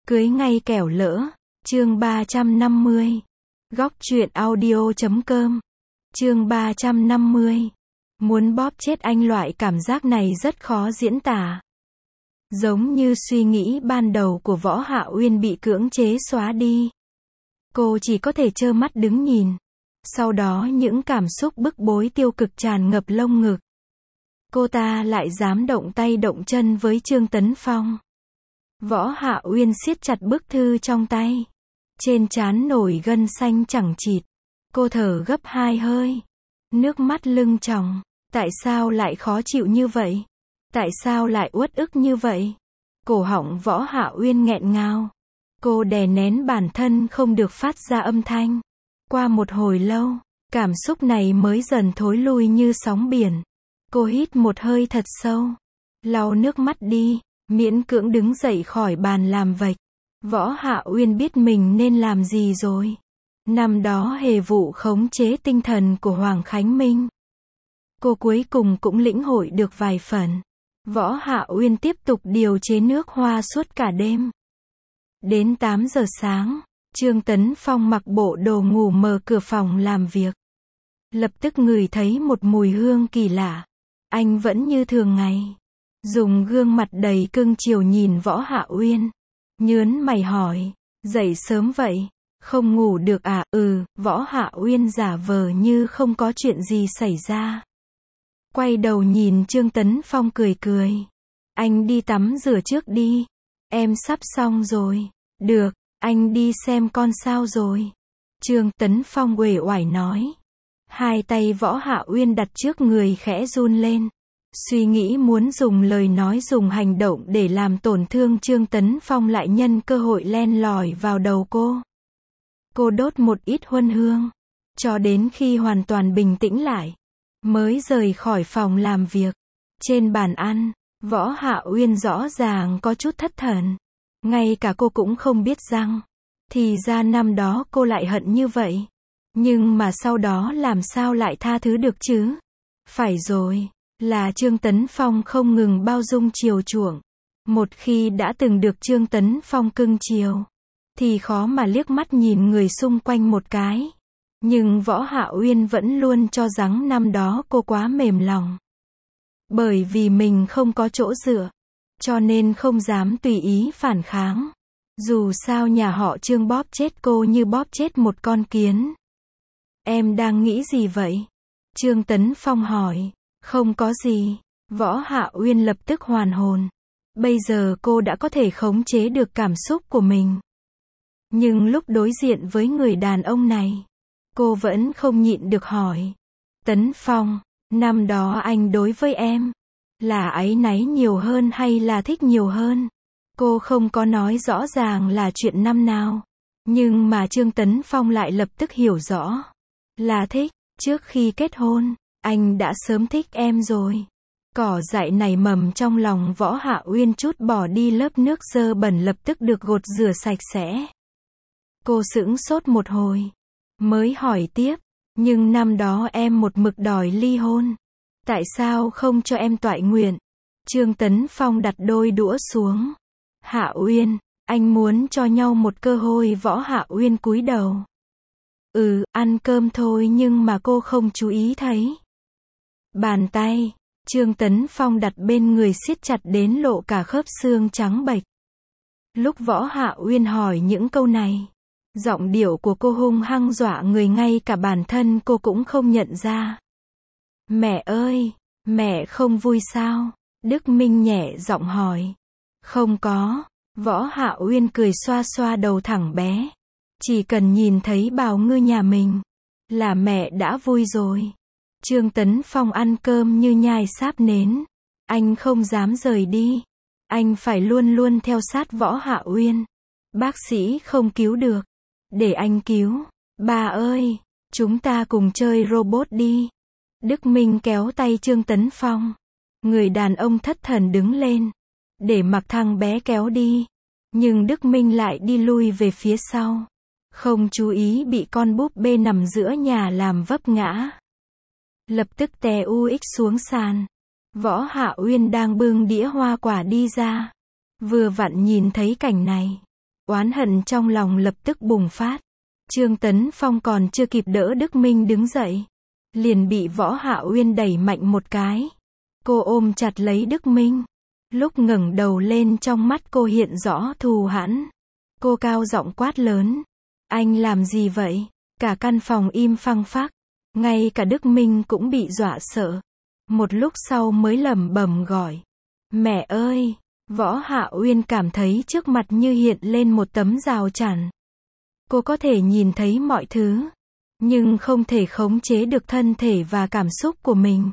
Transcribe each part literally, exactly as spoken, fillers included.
Cưới ngay kẻo lỡ. Chương ba trăm năm mươi. Góc truyện audio chấm com. Chương ba trăm năm mươi. Muốn bóp chết anh, loại cảm giác này rất khó diễn tả. Giống như suy nghĩ ban đầu của Võ Hạ Uyên bị cưỡng chế xóa đi. Cô chỉ có thể trơ mắt đứng nhìn. Sau đó những cảm xúc bức bối tiêu cực tràn ngập lông ngực. Cô ta lại dám động tay động chân với Trương Tấn Phong. Võ Hạ Uyên siết chặt bức thư trong tay. Trên trán nổi gân xanh chẳng chịt. Cô thở gấp hai hơi. Nước mắt lưng tròng. Tại sao lại khó chịu như vậy? Tại sao lại uất ức như vậy? Cổ họng Võ Hạ Uyên nghẹn ngào. Cô đè nén bản thân không được phát ra âm thanh. Qua một hồi lâu, cảm xúc này mới dần thối lui như sóng biển. Cô hít một hơi thật sâu. Lau nước mắt đi, miễn cưỡng đứng dậy khỏi bàn làm vạch. Võ Hạ Uyên biết mình nên làm gì rồi. Năm đó hề vụ khống chế tinh thần của Hoàng Khánh Minh. Cô cuối cùng cũng lĩnh hội được vài phần. Võ Hạ Uyên tiếp tục điều chế nước hoa suốt cả đêm. Đến tám giờ sáng, Trương Tấn Phong mặc bộ đồ ngủ mở cửa phòng làm việc. Lập tức ngửi thấy một mùi hương kỳ lạ. Anh vẫn như thường ngày. Dùng gương mặt đầy cưng chiều nhìn Võ Hạ Uyên. Nhớn mày hỏi, dậy sớm vậy? Không ngủ được à? Ừ, Võ Hạ Uyên giả vờ như không có chuyện gì xảy ra. Quay đầu nhìn Trương Tấn Phong cười cười. Anh đi tắm rửa trước đi. Em sắp xong rồi. Được, anh đi xem con sao rồi. Trương Tấn Phong uể oải nói. Hai tay Võ Hạ Uyên đặt trước người khẽ run lên. Suy nghĩ muốn dùng lời nói dùng hành động để làm tổn thương Trương Tấn Phong lại nhân cơ hội len lỏi vào đầu cô. Cô đốt một ít huân hương. Cho đến khi hoàn toàn bình tĩnh lại. Mới rời khỏi phòng làm việc. Trên bàn ăn, Võ Hạ Uyên rõ ràng có chút thất thần. Ngay cả cô cũng không biết rằng. Thì ra năm đó cô lại hận như vậy. Nhưng mà sau đó làm sao lại tha thứ được chứ? Phải rồi. Là Trương Tấn Phong không ngừng bao dung chiều chuộng. Một khi đã từng được Trương Tấn Phong cưng chiều, thì khó mà liếc mắt nhìn người xung quanh một cái. Nhưng Võ Hạ Uyên vẫn luôn cho rằng năm đó cô quá mềm lòng. Bởi vì mình không có chỗ dựa, cho nên không dám tùy ý phản kháng. Dù sao nhà họ Trương bóp chết cô như bóp chết một con kiến. Em đang nghĩ gì vậy? Trương Tấn Phong hỏi. Không có gì. Võ Hạ Uyên lập tức hoàn hồn. Bây giờ cô đã có thể khống chế được cảm xúc của mình. Nhưng lúc đối diện với người đàn ông này, cô vẫn không nhịn được hỏi. Tấn Phong, năm đó anh đối với em, là áy náy nhiều hơn hay là thích nhiều hơn? Cô không có nói rõ ràng là chuyện năm nào. Nhưng mà Trương Tấn Phong lại lập tức hiểu rõ. Là thích. Trước khi kết hôn, anh đã sớm thích em rồi. Cỏ dại nảy mầm trong lòng Võ Hạ Uyên, chút bỏ đi lớp nước dơ bẩn lập tức được gột rửa sạch sẽ. Cô sững sốt một hồi, mới hỏi tiếp, nhưng năm đó em một mực đòi ly hôn. Tại sao không cho em toại nguyện? Trương Tấn Phong đặt đôi đũa xuống. Hạ Uyên, anh muốn cho nhau một cơ hội. Võ Hạ Uyên cúi đầu. Ừ, ăn cơm thôi, nhưng mà cô không chú ý thấy. Bàn tay Trương Tấn Phong đặt bên người siết chặt đến lộ cả khớp xương trắng bệch. Lúc Võ Hạ Uyên hỏi những câu này, giọng điệu của cô hung hăng dọa người, ngay cả bản thân cô cũng không nhận ra. Mẹ ơi, mẹ không vui sao? Đức Minh nhẹ giọng hỏi. Không có. Võ Hạ Uyên cười xoa xoa đầu thẳng bé. Chỉ cần nhìn thấy bào ngư nhà mình, là mẹ đã vui rồi. Trương Tấn Phong ăn cơm như nhai sáp nến. Anh không dám rời đi. Anh phải luôn luôn theo sát Võ Hạ Uyên. Bác sĩ không cứu được, để anh cứu. Bà ơi, chúng ta cùng chơi robot đi. Đức Minh kéo tay Trương Tấn Phong. Người đàn ông thất thần đứng lên, để mặc thằng bé kéo đi. Nhưng Đức Minh lại đi lui về phía sau. Không chú ý bị con búp bê nằm giữa nhà làm vấp ngã. Lập tức té uếch xuống sàn. Võ Hạ Uyên đang bưng đĩa hoa quả đi ra. Vừa vặn nhìn thấy cảnh này. Oán hận trong lòng lập tức bùng phát. Trương Tấn Phong còn chưa kịp đỡ Đức Minh đứng dậy, liền bị Võ Hạ Uyên đẩy mạnh một cái. Cô ôm chặt lấy Đức Minh. Lúc ngẩng đầu lên trong mắt cô hiện rõ thù hãn. Cô cao giọng quát lớn. Anh làm gì vậy? Cả căn phòng im phăng phắc. Ngay cả Đức Minh cũng bị dọa sợ. Một lúc sau mới lẩm bẩm gọi. Mẹ ơi! Võ Hạ Uyên cảm thấy trước mặt như hiện lên một tấm rào chắn. Cô có thể nhìn thấy mọi thứ, nhưng không thể khống chế được thân thể và cảm xúc của mình.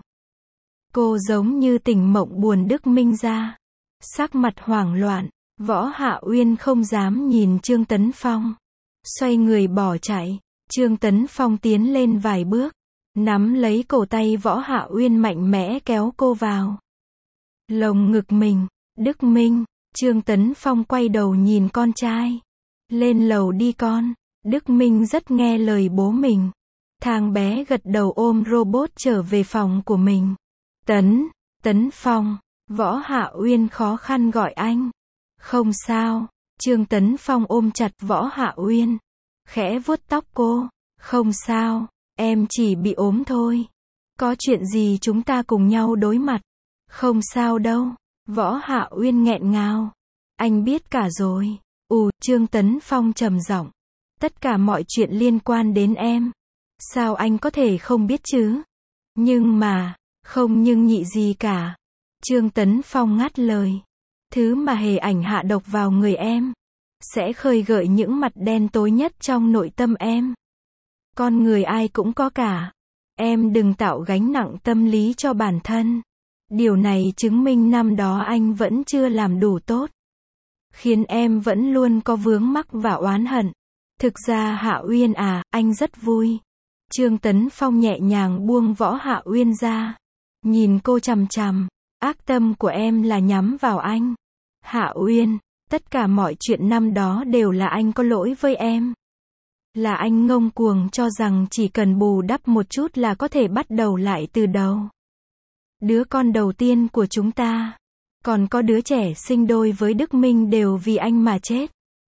Cô giống như tỉnh mộng buồn Đức Minh ra. Sắc mặt hoảng loạn, Võ Hạ Uyên không dám nhìn Trương Tấn Phong. Xoay người bỏ chạy, Trương Tấn Phong tiến lên vài bước, nắm lấy cổ tay Võ Hạ Uyên mạnh mẽ kéo cô vào lồng ngực mình. Đức Minh, Trương Tấn Phong quay đầu nhìn con trai. Lên lầu đi con. Đức Minh rất nghe lời bố mình. Thằng bé gật đầu ôm robot trở về phòng của mình. Tấn, Tấn Phong, Võ Hạ Uyên khó khăn gọi anh. Không sao. Trương Tấn Phong ôm chặt Võ Hạ Uyên, khẽ vuốt tóc cô. Không sao, em chỉ bị ốm thôi. Có chuyện gì chúng ta cùng nhau đối mặt. Không sao đâu. Võ Hạ Uyên nghẹn ngào. Anh biết cả rồi. Ù, Trương Tấn Phong trầm giọng. Tất cả mọi chuyện liên quan đến em. Sao anh có thể không biết chứ? Nhưng mà, không nhưng nhị gì cả. Trương Tấn Phong ngắt lời. Thứ mà hề ảnh hạ độc vào người em, sẽ khơi gợi những mặt đen tối nhất trong nội tâm em. Con người ai cũng có cả. Em đừng tạo gánh nặng tâm lý cho bản thân. Điều này chứng minh năm đó anh vẫn chưa làm đủ tốt, khiến em vẫn luôn có vướng mắc và oán hận. Thực ra Hạ Uyên à, anh rất vui. Trương Tấn Phong nhẹ nhàng buông Võ Hạ Uyên ra, nhìn cô chằm chằm. Ác tâm của em là nhắm vào anh. Hạ Uyên, tất cả mọi chuyện năm đó đều là anh có lỗi với em. Là anh ngông cuồng cho rằng chỉ cần bù đắp một chút là có thể bắt đầu lại từ đầu. Đứa con đầu tiên của chúng ta, còn có đứa trẻ sinh đôi với Đức Minh đều vì anh mà chết.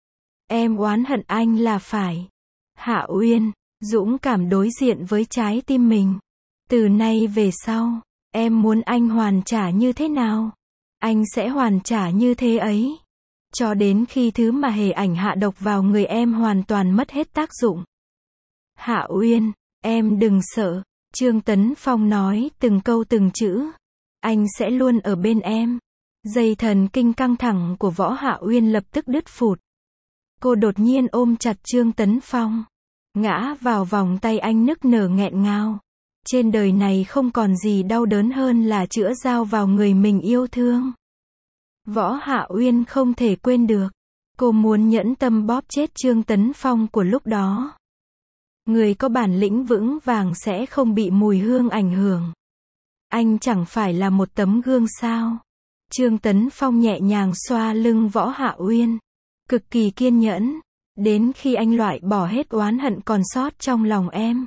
Em oán hận anh là phải. Hạ Uyên, dũng cảm đối diện với trái tim mình. Từ nay về sau, em muốn anh hoàn trả như thế nào? Anh sẽ hoàn trả như thế ấy. Cho đến khi thứ mà hề ảnh hạ độc vào người em hoàn toàn mất hết tác dụng. Hạ Uyên, em đừng sợ. Trương Tấn Phong nói từng câu từng chữ. Anh sẽ luôn ở bên em. Dây thần kinh căng thẳng của Võ Hạ Uyên lập tức đứt phụt. Cô đột nhiên ôm chặt Trương Tấn Phong, ngã vào vòng tay anh nức nở nghẹn ngào. Trên đời này không còn gì đau đớn hơn là chữa dao vào người mình yêu thương. Võ Hạ Uyên không thể quên được. Cô muốn nhẫn tâm bóp chết Trương Tấn Phong của lúc đó. Người có bản lĩnh vững vàng sẽ không bị mùi hương ảnh hưởng. Anh chẳng phải là một tấm gương sao? Trương Tấn Phong nhẹ nhàng xoa lưng Võ Hạ Uyên, cực kỳ kiên nhẫn, đến khi anh loại bỏ hết oán hận còn sót trong lòng em.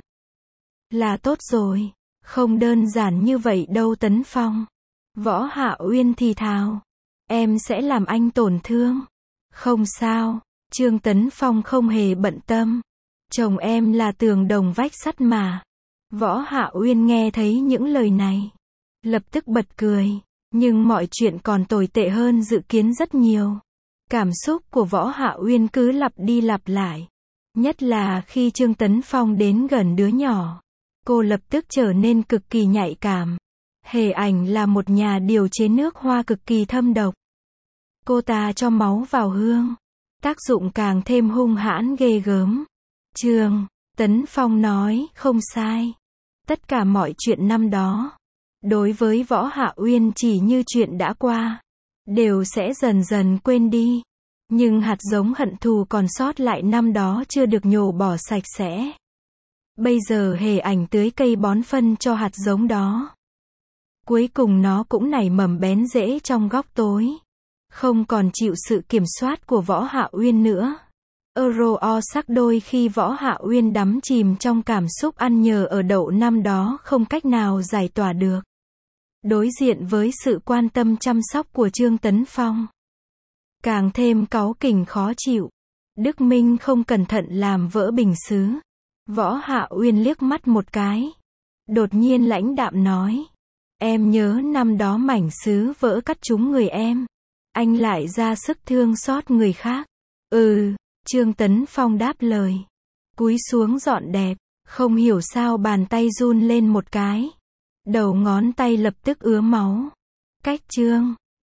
Là tốt rồi, không đơn giản như vậy đâu Tấn Phong. Võ Hạ Uyên thì thào, em sẽ làm anh tổn thương. Không sao, Trương Tấn Phong không hề bận tâm. Chồng em là tường đồng vách sắt mà. Võ Hạ Uyên nghe thấy những lời này, lập tức bật cười. Nhưng mọi chuyện còn tồi tệ hơn dự kiến rất nhiều. Cảm xúc của Võ Hạ Uyên cứ lặp đi lặp lại. Nhất là khi Trương Tấn Phong đến gần đứa nhỏ. Cô lập tức trở nên cực kỳ nhạy cảm. Hề ảnh là một nhà điều chế nước hoa cực kỳ thâm độc. Cô ta cho máu vào hương. Tác dụng càng thêm hung hãn ghê gớm. Trương Tấn Phong nói, không sai. Tất cả mọi chuyện năm đó, đối với Võ Hạ Uyên chỉ như chuyện đã qua. Đều sẽ dần dần quên đi. Nhưng hạt giống hận thù còn sót lại năm đó chưa được nhổ bỏ sạch sẽ. Bây giờ hề ảnh tưới cây bón phân cho hạt giống đó. Cuối cùng nó cũng nảy mầm bén rễ trong góc tối. Không còn chịu sự kiểm soát của Võ Hạ Uyên nữa. Euro sắc đôi khi Võ Hạ Uyên đắm chìm trong cảm xúc ăn nhờ ở đậu năm đó không cách nào giải tỏa được. Đối diện với sự quan tâm chăm sóc của Trương Tấn Phong, càng thêm cáu kỉnh khó chịu. Đức Minh không cẩn thận làm vỡ bình sứ. Võ Hạ Uyên liếc mắt một cái. Đột nhiên lãnh đạm nói. Em nhớ năm đó mảnh sứ vỡ cắt trúng người em. Anh lại ra sức thương xót người khác. Ừ, Trương Tấn Phong đáp lời. Cúi xuống dọn đẹp. Không hiểu sao bàn tay run lên một cái. Đầu ngón tay lập tức ứa máu. Cách Trương